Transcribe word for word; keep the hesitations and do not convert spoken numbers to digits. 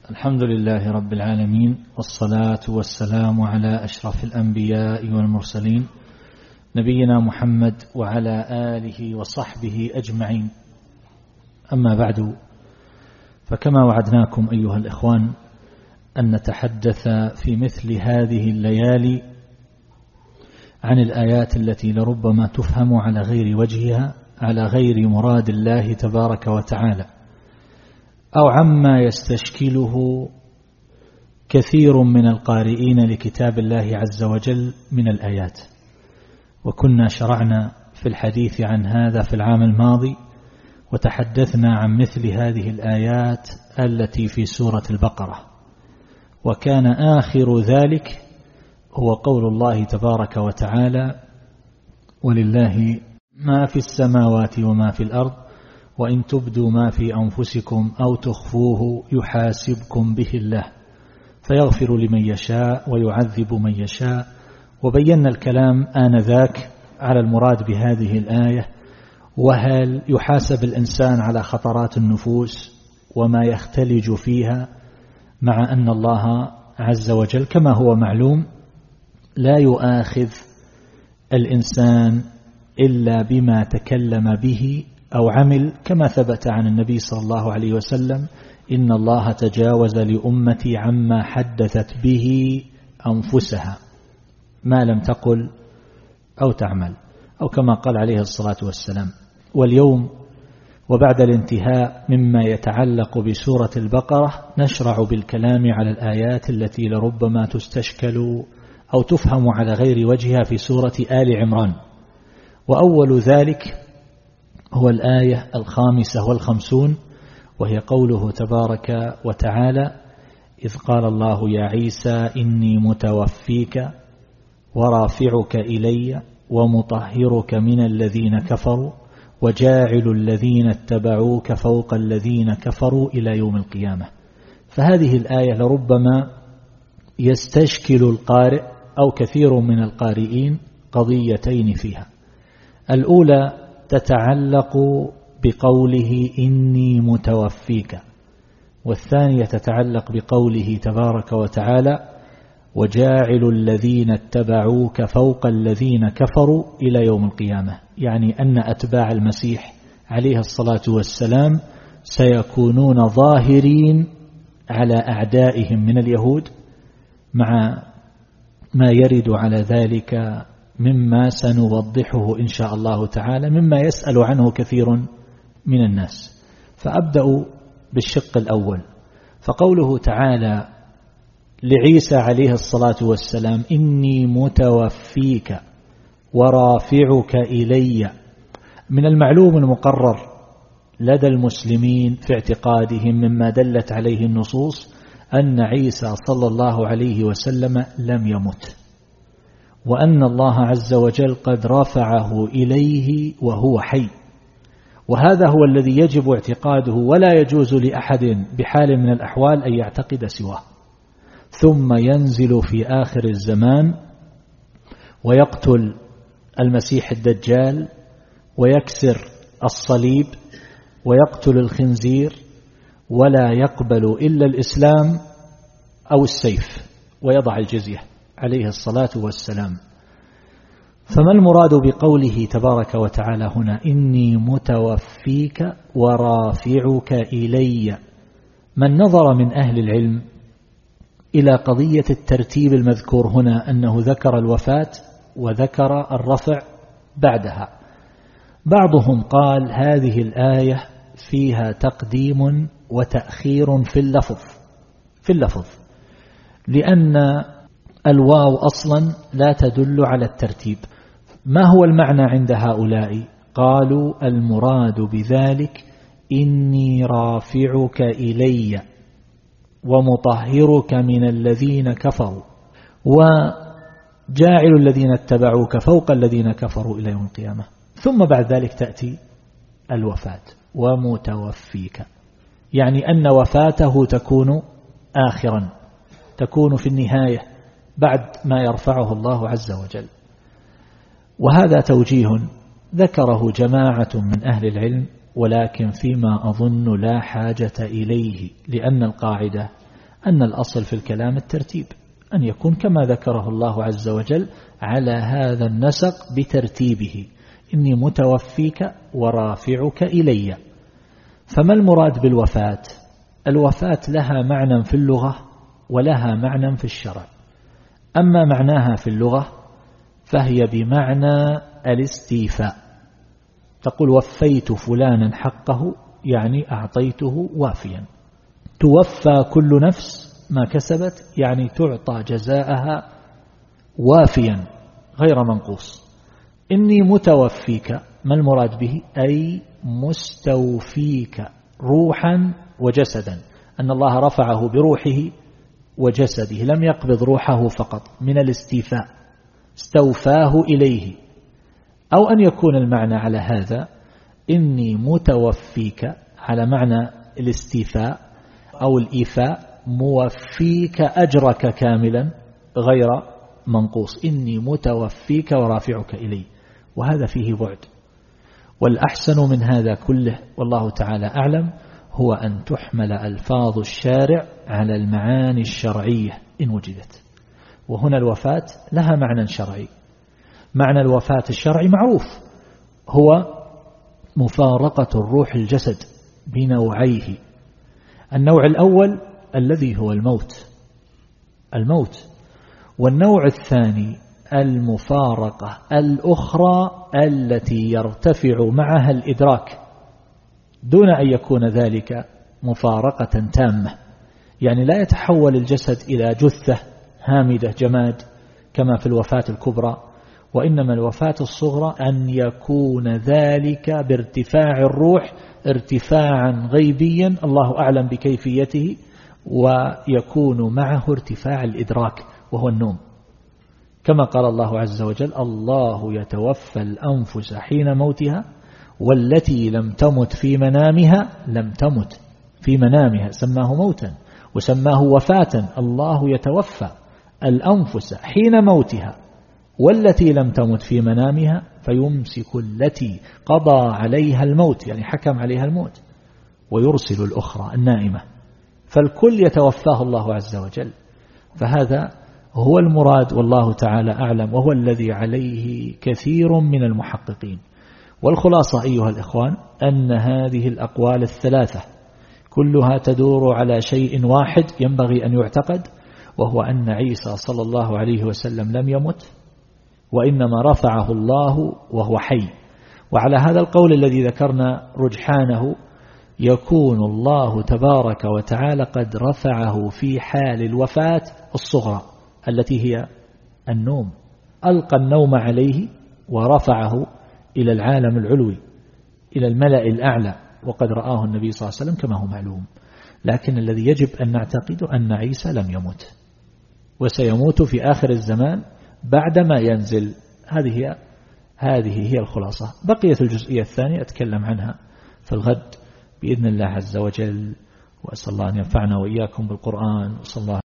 الحمد لله رب العالمين، والصلاة والسلام على أشرف الأنبياء والمرسلين نبينا محمد وعلى آله وصحبه أجمعين. أما بعد، فكما وعدناكم أيها الإخوان أن نتحدث في مثل هذه الليالي عن الآيات التي لربما تفهم على غير وجهها، على غير مراد الله تبارك وتعالى، أو عما يستشكله كثير من القارئين لكتاب الله عز وجل من الآيات. وكنا شرعنا في الحديث عن هذا في العام الماضي، وتحدثنا عن مثل هذه الآيات التي في سورة البقرة، وكان آخر ذلك هو قول الله تبارك وتعالى: ولله ما في السماوات وما في الأرض وإن تبدوا ما في أنفسكم أو تخفوه يحاسبكم به الله فيغفر لمن يشاء ويعذب من يشاء. وبينا الكلام آنذاك على المراد بهذه الآية، وهل يحاسب الإنسان على خطرات النفوس وما يختلج فيها، مع أن الله عز وجل كما هو معلوم لا يؤاخذ الإنسان إلا بما تكلم به أو عمل، كما ثبت عن النبي صلى الله عليه وسلم: إن الله تجاوز لأمتي عما حدثت به أنفسها ما لم تقل أو تعمل، أو كما قال عليه الصلاة والسلام. واليوم وبعد الانتهاء مما يتعلق بسورة البقرة نشرع بالكلام على الآيات التي لربما تستشكل أو تفهم على غير وجهها في سورة آل عمران. وأول ذلك هو الآية الخامسة والخمسون، وهي قوله تبارك وتعالى: إذ قال الله يا عيسى إني متوفيك ورافعك إلي ومطهرك من الذين كفروا وجاعل الذين اتبعوك فوق الذين كفروا إلى يوم القيامة. فهذه الآية لربما يستشكل القارئ أو كثير من القارئين قضيتين فيها. الأولى تتعلق بقوله إني متوفيك، والثانية تتعلق بقوله تبارك وتعالى: وجاعل الذين اتبعوك فوق الذين كفروا إلى يوم القيامة، يعني أن أتباع المسيح عليه الصلاة والسلام سيكونون ظاهرين على أعدائهم من اليهود، مع ما يرد على ذلك مما سنوضحه إن شاء الله تعالى، مما يسأل عنه كثير من الناس. فأبدأ بالشق الأول، فقوله تعالى لعيسى عليه الصلاة والسلام: إني متوفيك ورافعك إلي. من المعلوم المقرر لدى المسلمين في اعتقادهم مما دلت عليه النصوص أن عيسى صلى الله عليه وسلم لم يمت، وأن الله عز وجل قد رفعه إليه وهو حي، وهذا هو الذي يجب اعتقاده، ولا يجوز لأحد بحال من الأحوال أن يعتقد سواه. ثم ينزل في آخر الزمان ويقتل المسيح الدجال ويكسر الصليب ويقتل الخنزير، ولا يقبل إلا الإسلام أو السيف، ويضع الجزية عليه الصلاة والسلام. فما المراد بقوله تبارك وتعالى هنا: إني متوفيك ورافعك إلي؟ من نظر من أهل العلم إلى قضية الترتيب المذكور هنا، أنه ذكر الوفاة وذكر الرفع بعدها. بعضهم قال هذه الآية فيها تقديم وتأخير في اللفظ في اللفظ لأن الواو أصلا لا تدل على الترتيب. ما هو المعنى عند هؤلاء؟ قالوا المراد بذلك إني رافعك إلي ومطهرك من الذين كفروا وجاعل الذين اتبعوك فوق الذين كفروا إلى يوم القيامة. ثم بعد ذلك تأتي الوفاة: ومتوفيك، يعني أن وفاته تكون آخرا، تكون في النهاية بعد ما يرفعه الله عز وجل. وهذا توجيه ذكره جماعة من أهل العلم ولكن فيما أظن لا حاجة إليه، لأن القاعدة أن الأصل في الكلام الترتيب، أن يكون كما ذكره الله عز وجل على هذا النسق بترتيبه: إني متوفيك ورافعك إلي. فما المراد بالوفاة؟ الوفاة لها معنى في اللغة ولها معنى في الشرع. أما معناها في اللغة فهي بمعنى الاستيفاء، تقول وفيت فلانا حقه، يعني أعطيته وافيا. توفى كل نفس ما كسبت، يعني تعطى جزاءها وافيا غير منقوص. إني متوفيك، ما المراد به؟ أي مستوفيك روحا وجسدا، أن الله رفعه بروحه وجسده، لم يقبض روحه فقط، من الاستيفاء استوفاه إليه. أو أن يكون المعنى على هذا: إني متوفيك على معنى الاستيفاء أو الإيفاء، موفيك أجرك كاملا غير منقوص. إني متوفيك ورافعك إلي، وهذا فيه بعد. والأحسن من هذا كله والله تعالى أعلم هو أن تحمل ألفاظ الشارع على المعاني الشرعية إن وجدت. وهنا الوفاة لها معنى شرعي. معنى الوفاة الشرعي معروف، هو مفارقة الروح الجسد بنوعيه. النوع الأول الذي هو الموت الموت والنوع الثاني المفارقة الأخرى التي يرتفع معها الإدراك دون أن يكون ذلك مفارقة تامة، يعني لا يتحول الجسد إلى جثة هامدة جماد كما في الوفاة الكبرى، وإنما الوفاة الصغرى أن يكون ذلك بارتفاع الروح ارتفاعا غيبيا الله أعلم بكيفيته، ويكون معه ارتفاع الإدراك وهو النوم، كما قال الله عز وجل: الله يتوفى الأنفس حين موتها والتي لم تمت في منامها. لم تمت في منامها سماه موتا وسماه وفاة. الله يتوفى الأنفس حين موتها والتي لم تمت في منامها فيمسك التي قضى عليها الموت، يعني حكم عليها الموت، ويرسل الأخرى النائمة. فالكل يتوفاه الله عز وجل. فهذا هو المراد والله تعالى أعلم، وهو الذي عليه كثير من المحققين. والخلاصة أيها الإخوان أن هذه الأقوال الثلاثة كلها تدور على شيء واحد ينبغي أن يعتقد، وهو أن عيسى صلى الله عليه وسلم لم يمت، وإنما رفعه الله وهو حي. وعلى هذا القول الذي ذكرنا رجحانه يكون الله تبارك وتعالى قد رفعه في حال الوفاة الصغرى التي هي النوم، ألقى النوم عليه ورفعه إلى العالم العلوي، إلى الملأ الأعلى، وقد رآه النبي صلى الله عليه وسلم كما هو معلوم. لكن الذي يجب أن نعتقد أن عيسى لم يمت، وسيموت في آخر الزمان بعدما ينزل. هذه هي هذه هي الخلاصة. بقية الجزئية الثانية أتكلم عنها في الغد بإذن الله عز وجل، وأسأل الله أن ينفعنا وإياكم بالقرآن، وصلى الله